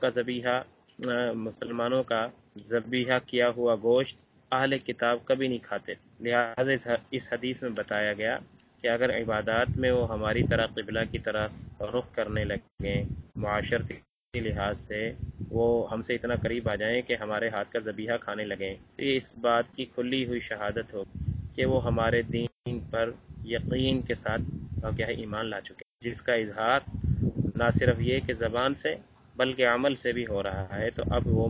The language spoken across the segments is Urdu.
کا ذبیحہ مسلمانوں کا ذبیحہ کیا ہوا گوشت اہل کتاب کبھی نہیں کھاتے، لہٰذا اس حدیث میں بتایا گیا کہ اگر عبادات میں وہ ہماری طرح قبلہ کی طرف رخ کرنے لگیں، معاشرتی لحاظ سے وہ ہم سے اتنا قریب آ جائیں کہ ہمارے ہاتھ کا ذبیحہ کھانے لگیں، تو یہ اس بات کی کھلی ہوئی شہادت ہوگی کہ وہ ہمارے دین پر یقین کے ساتھ کیا ہے ایمان لا چکے، جس کا اظہار نہ صرف یہ کہ زبان سے بلکہ عمل سے بھی ہو رہا ہے، تو اب وہ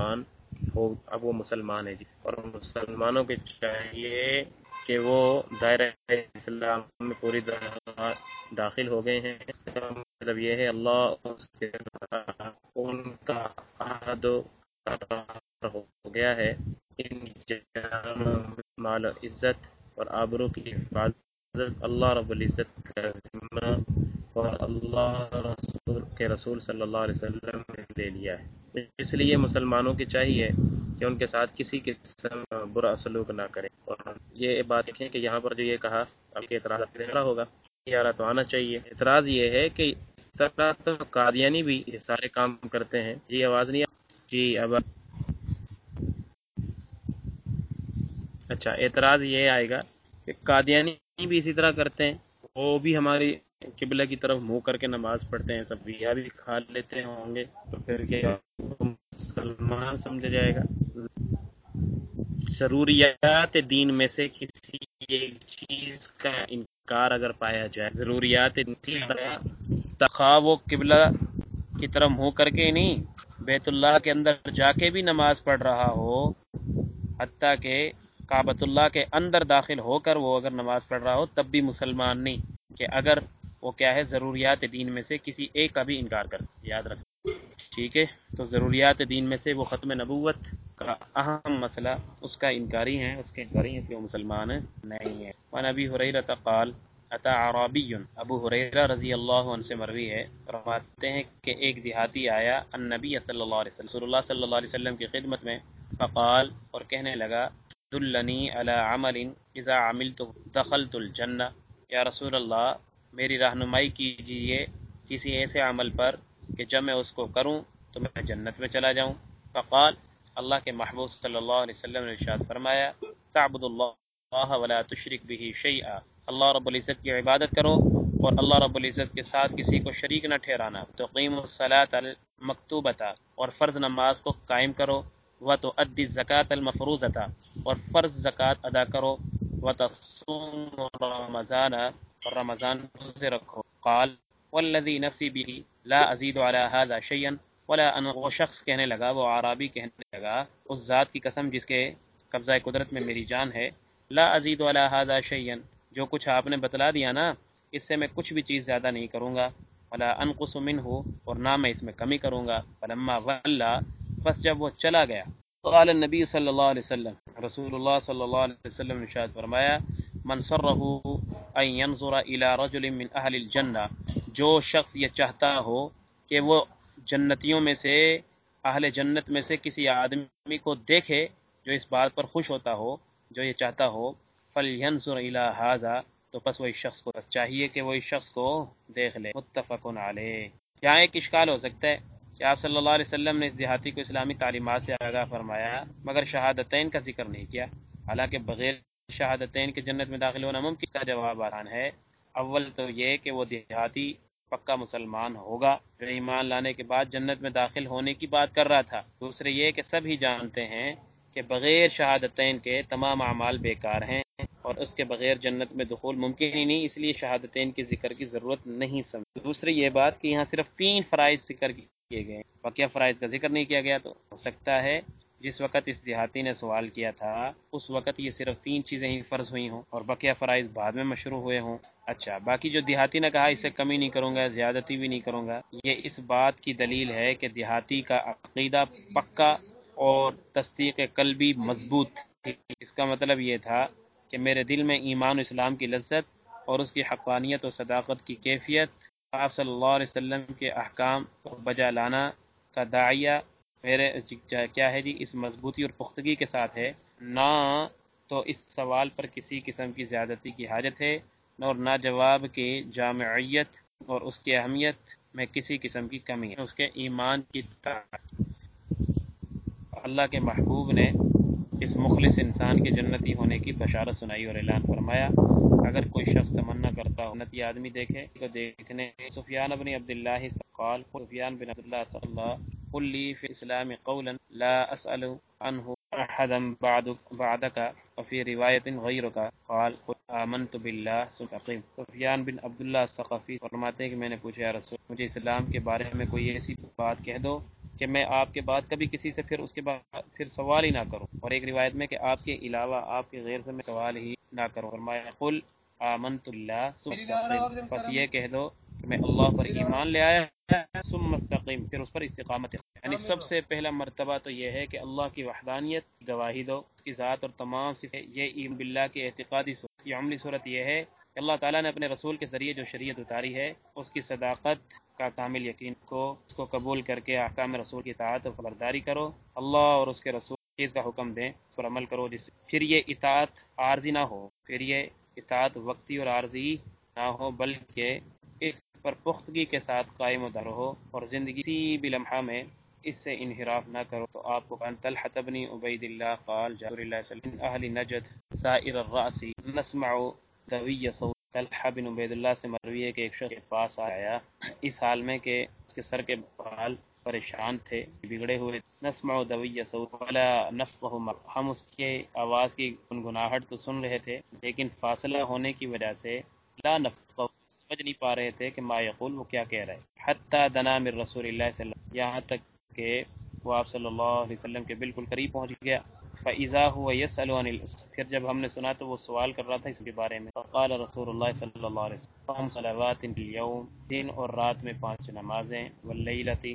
مسلمان ہے جی۔ اور مسلمانوں کے چاہیے کہ وہ دائرہ اسلام میں پوری طرح داخل ہو گئے ہیں، اس کا مطلب یہ ہے اللہ اس کے ان کا عہد ہو گیا ہے، ان مال و عزت اور آبرو کی حفاظت اللہ رب العزت کا ذمہ اور اللہ کے رسول صلی اللہ علیہ وسلم نے لے لیا ہے، اس لیے مسلمانوں کی چاہیے کہ ان کے ساتھ کسی قسم کا برا سلوک نہ کریں۔ اور یہ بات دیکھیں کہ یہاں پر جو یہ کہا اب کہ اعتراض ہوگا، یہ تو آنا چاہیے۔ اعتراض یہ ہے کہ اس طرح تو قادیانی بھی یہ سارے کام کرتے ہیں۔ جی آواز نہیں جی اب اچھا، اعتراض یہ آئے گا کہ قادیانی بھی اسی طرح کرتے ہیں، وہ بھی ہماری قبلہ کی طرف منہ کر کے نماز پڑھتے ہیں، سب بھی کھا لیتے ہوں گے، تو پھر کیا مسلمان سمجھا جائے گا؟ ضروریات دین میں سے کسی ایک چیز کا انکار اگر پایا جائے، ضروریات تخواہ وہ قبلہ کی طرف منہ کر کے نہیں، بیت اللہ کے اندر جا کے بھی نماز پڑھ رہا ہو، حتیٰ کہ کعبۃ اللہ کے اندر داخل ہو کر وہ اگر نماز پڑھ رہا ہو تب بھی مسلمان نہیں، کہ اگر وہ کیا ہے ضروریات دین میں سے کسی ایک کا بھی انکار کر، یاد رکھ ٹھیک ہے۔ تو ضروریات دین میں سے وہ ختم نبوت کا اہم مسئلہ اس کا انکاری ہیں، اس کے انکاری ہیں کہ وہ مسلمان نہیں ہے۔ وعن ابی ہریرہ قال اتى اعرابی، ابو ہریرہ رضی اللہ عنہ سے مروی ہے، فرماتے ہیں کہ ایک دیہاتی آیا النبی صلی اللہ علیہ وسلم، رسول اللہ صلی اللہ علیہ وسلم کی خدمت میں، فقال اور کہنے لگا دلنی علی عمل اذا عملت دخلت الجنہ، یا رسول اللہ میری رہنمائی کیجیے کسی ایسے عمل پر کہ جب میں اس کو کروں تو میں جنت میں چلا جاؤں۔ فقال اللہ کے محبوب صلی اللہ علیہ وسلم نے ارشاد فرمایا تعبد اللہ ولا تشرک به شیئا، اللہ رب العزت کی عبادت کرو اور اللہ رب العزت کے ساتھ کسی کو شریک نہ ٹھہرانا، تقیم الصلاۃ المکتوبۃ اور فرض نماز کو قائم کرو، وتؤدی الزکاۃ المفروضۃ اور فرض زکوٰۃ ادا کرو، وتصوم رمضان اور رمضان روزے رکھو۔ قال والذی نفسی به لا ازید علی هذا شیئا ولا ان، وہ شخص کہنے لگا، وہ عرابی کہنے لگا اس ذات کی قسم جس کے قبضہ قدرت میں میری جان ہے، لا ازید علی هذا شیئا، جو کچھ آپ نے بتلا دیا نا اس سے میں کچھ بھی چیز زیادہ نہیں کروں گا، ولا انقص منہ اور نہ میں اس میں کمی کروں گا۔ فلما ولا، بس جب وہ چلا گیا، قال النبی صلی اللہ علیہ وسلم، رسول اللہ صلی اللہ علیہ وسلم نے ارشاد فرمایا من سرہ ان ينظر الى رجل من اہل الجنہ، جو شخص یہ چاہتا ہو کہ وہ جنتیوں میں سے، اہل جنت میں سے کسی آدمی کو دیکھے جو اس بات پر خوش ہوتا ہو، جو یہ چاہتا ہو، فلینظر الی ھذا، تو پس وہ اس شخص کو چاہیے کہ وہ اس شخص کو دیکھ لے۔ متفق علیہ۔ یہاں ایک اشکال ہو سکتا ہے کہ آپ صلی اللہ علیہ وسلم نے اس دیہاتی کو اسلامی تعلیمات سے آگاہ فرمایا مگر شہادتین کا ذکر نہیں کیا، حالانکہ بغیر شہادتین کے جنت میں داخل ہونا ممکن۔ کا جواب آسان ہے، اول تو یہ کہ وہ دیہاتی پکا مسلمان ہوگا جو ایمان لانے کے بعد جنت میں داخل ہونے کی بات کر رہا تھا، دوسرے یہ کہ سب ہی جانتے ہیں کہ بغیر شہادتین کے تمام اعمال بیکار ہیں اور اس کے بغیر جنت میں دخول ممکن ہی نہیں، اس لیے شہادتین کے ذکر کی ضرورت نہیں سمجھ۔ دوسری یہ بات کہ یہاں صرف 3 فرائض ذکر کیے گئے، بقیہ فرائض کا ذکر نہیں کیا گیا، تو ہو سکتا ہے جس وقت اس دیہاتی نے سوال کیا تھا اس وقت یہ صرف 3 چیزیں ہی فرض ہوئی ہوں اور بقیہ فرائض بعد میں مشروع ہوئے ہوں۔ اچھا، باقی جو دیہاتی نے کہا اس سے کمی نہیں کروں گا، زیادتی بھی نہیں کروں گا، یہ اس بات کی دلیل ہے کہ دیہاتی کا عقیدہ پکا اور تصدیق قلبی مضبوط تھی۔ اس کا مطلب یہ تھا کہ میرے دل میں ایمان و اسلام کی لذت اور اس کی حقانیت و صداقت کی کیفیت، آپ صلی اللہ علیہ وسلم کے احکام کو بجا لانا کا داعیہ میرے کیا ہے جی اس مضبوطی اور پختگی کے ساتھ ہے، نہ تو اس سوال پر کسی قسم کی زیادتی کی حاجت ہے، اور نہ جواب کی جامعیت اور اس کی اہمیت میں کسی قسم کی کمی ہے اس کے ایمان کی طاقت۔ اللہ کے محبوب نے اس مخلص انسان کے جنتی ہونے کی بشارت سنائی اور اعلان فرمایا اگر کوئی شخص تمنا کرتا ہو جنتی آدمی دیکھے تو دیکھنے سفیان بن عبداللہ قال سفیان بن عبداللہ صلی اللہ قل لی فی الاسلام قولا لا اسأل عنه احدا بعدك وفي روایت غیرک قال قل آمنت باللہ سفقیم۔ سفیان بن عبداللہ ثقفی فرماتے ہیں کہ میں نے پوچھا یا رسول مجھے اسلام کے بارے میں کوئی ایسی بات کہہ دو کہ میں آپ کے بعد کبھی کسی سے پھر اس کے بعد پھر سوال ہی نہ کروں، اور ایک روایت میں کہ آپ کے علاوہ آپ کے غیر سے میں سوال ہی نہ کروں۔ فرمایا قل آمنت باللہ ثم استقم، بس یہ کہہ دو کہ میں اللہ پر ایمان لے آیا ثم استقیم، پھر اس پر استقامت اختیار۔ یعنی سب سے پہلا مرتبہ تو یہ ہے کہ اللہ کی وحدانیت کی گواہی دو، اس کی ذات اور تمام صفات، یہ ایمان باللہ کی اعتقادی صورت۔ اس کی عملی صورت یہ ہے کہ اللہ تعالیٰ نے اپنے رسول کے ذریعے جو شریعت اتاری ہے اس کی صداقت کا کامل یقین کو اس کو قبول کر کے احکام رسول کی اطاعت اور خبرداری کرو، اللہ اور اس کے رسول چیز کا حکم دیں اس پر عمل کرو، جس سے پھر یہ اطاعت عارضی نہ ہو، پھر یہ اطاعت وقتی اور عارضی نہ ہو، بلکہ اس پر پختگی کے ساتھ قائم و دار ہو اور زندگی کسی بھی لمحہ میں اس سے انحراف نہ کرو۔ تو آپ کو ان طلحة بن عبید اللہ قال جاء رسول اللہ صلی اللہ علیہ وسلم من اہل نجد سائر الرأس نسمع دوی صوت۔ طلحہ بن عبید اللہ سے مروی ہے کہ ایک شخص کے پاس آیا اس حال میں کہ اس کے سر کے بال پریشان تھے، بگڑے ہوئے، نسمع دوی صوت ولا نفقه ما، ہم اس کے آواز کی گنگناہٹ تو سن رہے تھے لیکن فاصلہ ہونے کی وجہ سے لا نفقه سمجھ نہیں پا رہے تھے کہ ما یقول وہ کیا کہہ رہا ہے، حتی دنا من رسول اللہ صلی اللہ علیہ وسلم، یہاں تک کہ وہ آپ صلی اللہ علیہ وسلم کے بالکل قریب پہنچ گیا۔ فَإِذَا هُوَ يَسْأَلُ عَنِ الْأُسْرِ، پھر جب ہم نے سنا تو وہ سوال کر رہا تھا اس کے بارے میں۔ فقال رسول اللہ صلی اللہ علیہ وسلم خمس صلوات فی اليوم، دن اور رات میں 5 نمازیں، واللیلۃ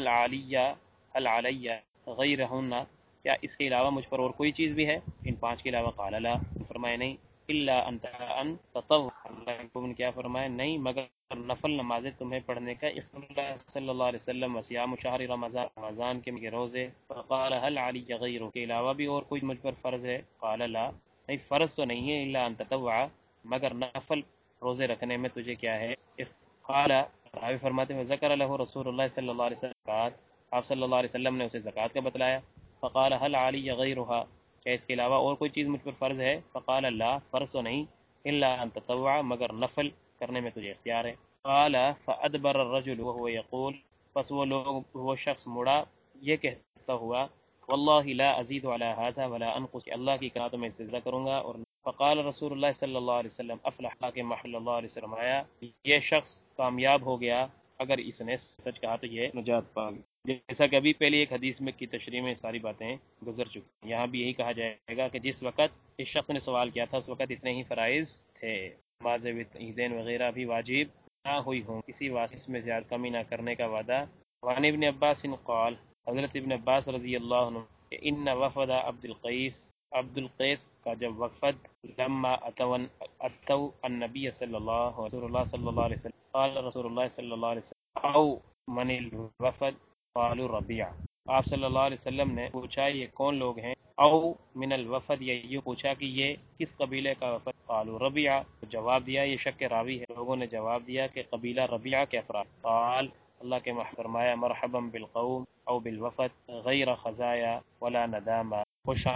هل علی غیرہن، کیا اس کے علاوہ مجھ پر اور کوئی چیز بھی ہے ان 5 کے علاوہ؟ قال لا، فرمایا نہیں، الا ان تطوع، اللہ نے کیا فرمایا نہیں مگر نفل نمازیں تمہیں پڑھنے کا اللہ صلی اللہ علیہ وسلم، وصیام شہر رمضان، رمضان کے روزے۔ فقال هل علی غیرہ، کے علاوہ بھی اور کوئی مجھ پر فرض ہے؟ قال لا، نہیں فرض تو نہیں ہے، الا ان تطوع، مگر نفل روزے رکھنے میں تجھے کیا ہے؟ قال، راوی فرماتے ہیں ذکر له رسول اللہ صلی اللہ علیہ وسلم، آپ صلی اللہ علیہ وسلم نے اسے زکوٰۃ کا بتلایا۔ فقال هل علی غیرها، کیا اس کے علاوہ اور کوئی چیز مجھ پر فرض ہے؟ فقال لا، فرض تو نہیں، الا ان تطوع، مگر نفل کرنے میں تجھے اختیار ہے۔ قال فادبر الرجل وهو يقول، پس وہ شخص مڑا یہ کہتا ہوا واللہ لا ازید علی هذا ولا انقص، کہ اللہ کی قرآن میں استدعا کروں گا اور فقال رسول اللہ صلی اللہ علیہ وسلم افلح، کہ محل اللہ علیہ وسلم آیا یہ شخص کامیاب ہو گیا، اگر اس نے سچ کہا تو یہ نجات پا گیا۔ جیسا کہ ابھی پہلی ایک حدیث میں کی تشریح میں ساری باتیں گزر چکی ہیں، یہاں بھی یہی کہا جائے گا کہ جس وقت اس شخص نے سوال کیا تھا اس وقت اتنے ہی فرائض تھے، نماز عیدین وغیرہ بھی واجب نہ ہوئی ہوں، کسی واسطے میں زیادہ کمی نہ کرنے کا وعدہ۔ وعن ابن عباس قال، حضرت ابن عباس رضی اللہ عنہ کہ ان وفد عبد القیس کا جب وفد لما اتو النبی صلی اللہ علیہ وسلم قال رسول اللہ صلی اللہ علیہ وسلم او من الوفد قالوا ربیع، آپ صلی اللہ علیہ وسلم نے پوچھا یہ کون لوگ ہیں؟ او من الوفد، یہ یوں پوچھا کہ یہ کس قبیلے کا وفد؟ قالوا ربیع، جواب دیا، یہ شک راوی ہے، لوگوں نے جواب دیا کہ قبیلہ ربیع کے افراد۔ قال، اللہ کے فرمایا مرحبا بالقوم او بالوفد غیر خزایا ولا ندامہ، خوش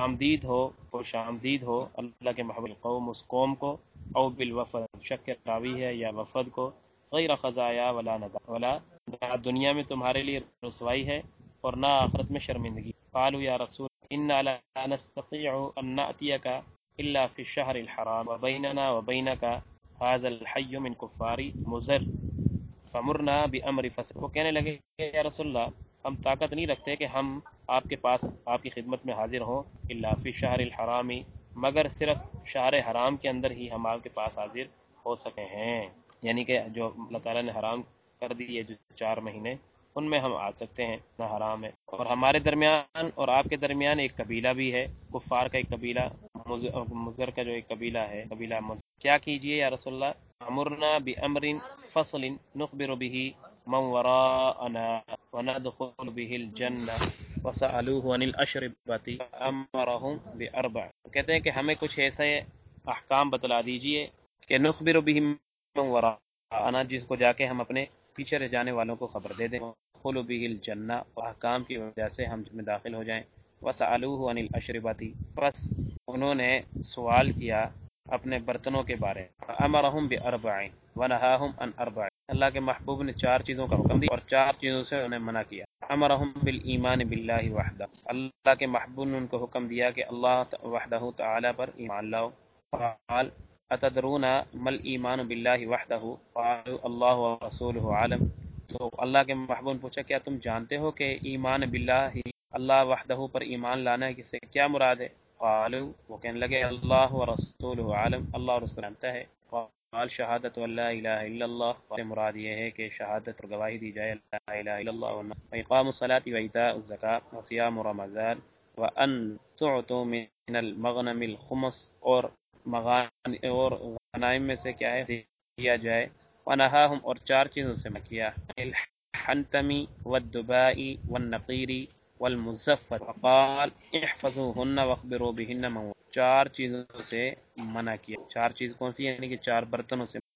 آمدید ہو اللہ کے محبوب القوم، اس قوم کو، او بالوفد شک راوی ہے، یا وفد کو، غیر خزایا ولا ندامہ، ولا نہ دنیا میں تمہارے لیے رسوائی ہے اور نہ آخرت میں شرمندگی۔ قالوا یا رسول انا لا نستطيع ان ناتيك الا في الشهر الحرام وبيننا وبينك هذا الحي من كفار مضر فمرنا بامر فصل، وہ کہنے لگے یا رسول اللہ ہم طاقت نہیں رکھتے کہ ہم آپ کے پاس آپ کی خدمت میں حاضر ہوں، الا فی الشهر الحرام، مگر صرف شہر حرام کے اندر ہی ہم آپ کے پاس حاضر ہو سکے ہیں، یعنی کہ جو اللہ تعالیٰ نے حرام کر دیے جو 4 مہینے ان میں ہم آ سکتے ہیں، نہ حرام ہے۔ اور ہمارے درمیان اور آپ کے درمیان ایک قبیلہ بھی ہے، کفار کا ایک قبیلہ، مضر کا جو ایک قبیلہ ہے، قبیلہ مضر، کیا کیجئے یا رسول اللہ؟ امرنا بامر فصل نخبر به من وراءنا وندخل به الجنہ وسألوه عن الاشربۃ فامرهم باربع، کہتے ہیں کہ ہمیں کچھ ایسے احکام بتلا دیجئے کہ نخبر به من وراءنا، جس کو جا کے ہم اپنے پیچھے رہ جانے والوں کو خبر دے دیں، خلو بھی الجنہ، اور احکام کی وجہ سے ہم میں داخل ہو جائیں، وسألوہ عن الاشربتی، بس انہوں نے سوال کیا اپنے برتنوں کے بارے میں، امرہم باربع ونہاہم عن اربع، اللہ کے محبوب نے 4 چیزوں کا حکم دیا اور 4 چیزوں سے انہیں منع کیا۔ امرہم بالایمان باللہ وحدہ، اللہ کے محبوب نے ان کو حکم دیا کہ اللہ وحدہ تعالی پر ایمان لاؤ۔ قال اتدرون مل ایمان باللہ وحدہ، قالوا اللہ ورسولہ عالم، تو اللہ کے محبوب نے پوچھا کیا تم جانتے ہو کہ ایمان باللہ ہی اللہ وحدہ پر ایمان لانا ہے، کس سے کیا مراد ہے؟ قالوا، وہ کہنے لگے اللہ ورسولہ عالم، اللہ اور رسول جانتا ہے۔ قال شہادت لا الہ الا اللہ، سے مراد یہ ہے کہ شہادت اور گواہی دی جائے لا الہ الا اللہ، واقام الصلاۃ وایتاء الزکاۃ وصیام رمضان وان تعطوا من المغنم الخمس، اور غنائم میں سے کیا ہے دیا جائے، ونہاہم، اور 4 چیزوں سے منع کیا، الحنتمی والدباء والنقیر والمزفر، وقال احفظوہن واخبروا بہن من، 4 چیزوں سے منع کیا۔ 4 چیز کون سی؟ یعنی کہ 4 برتنوں سے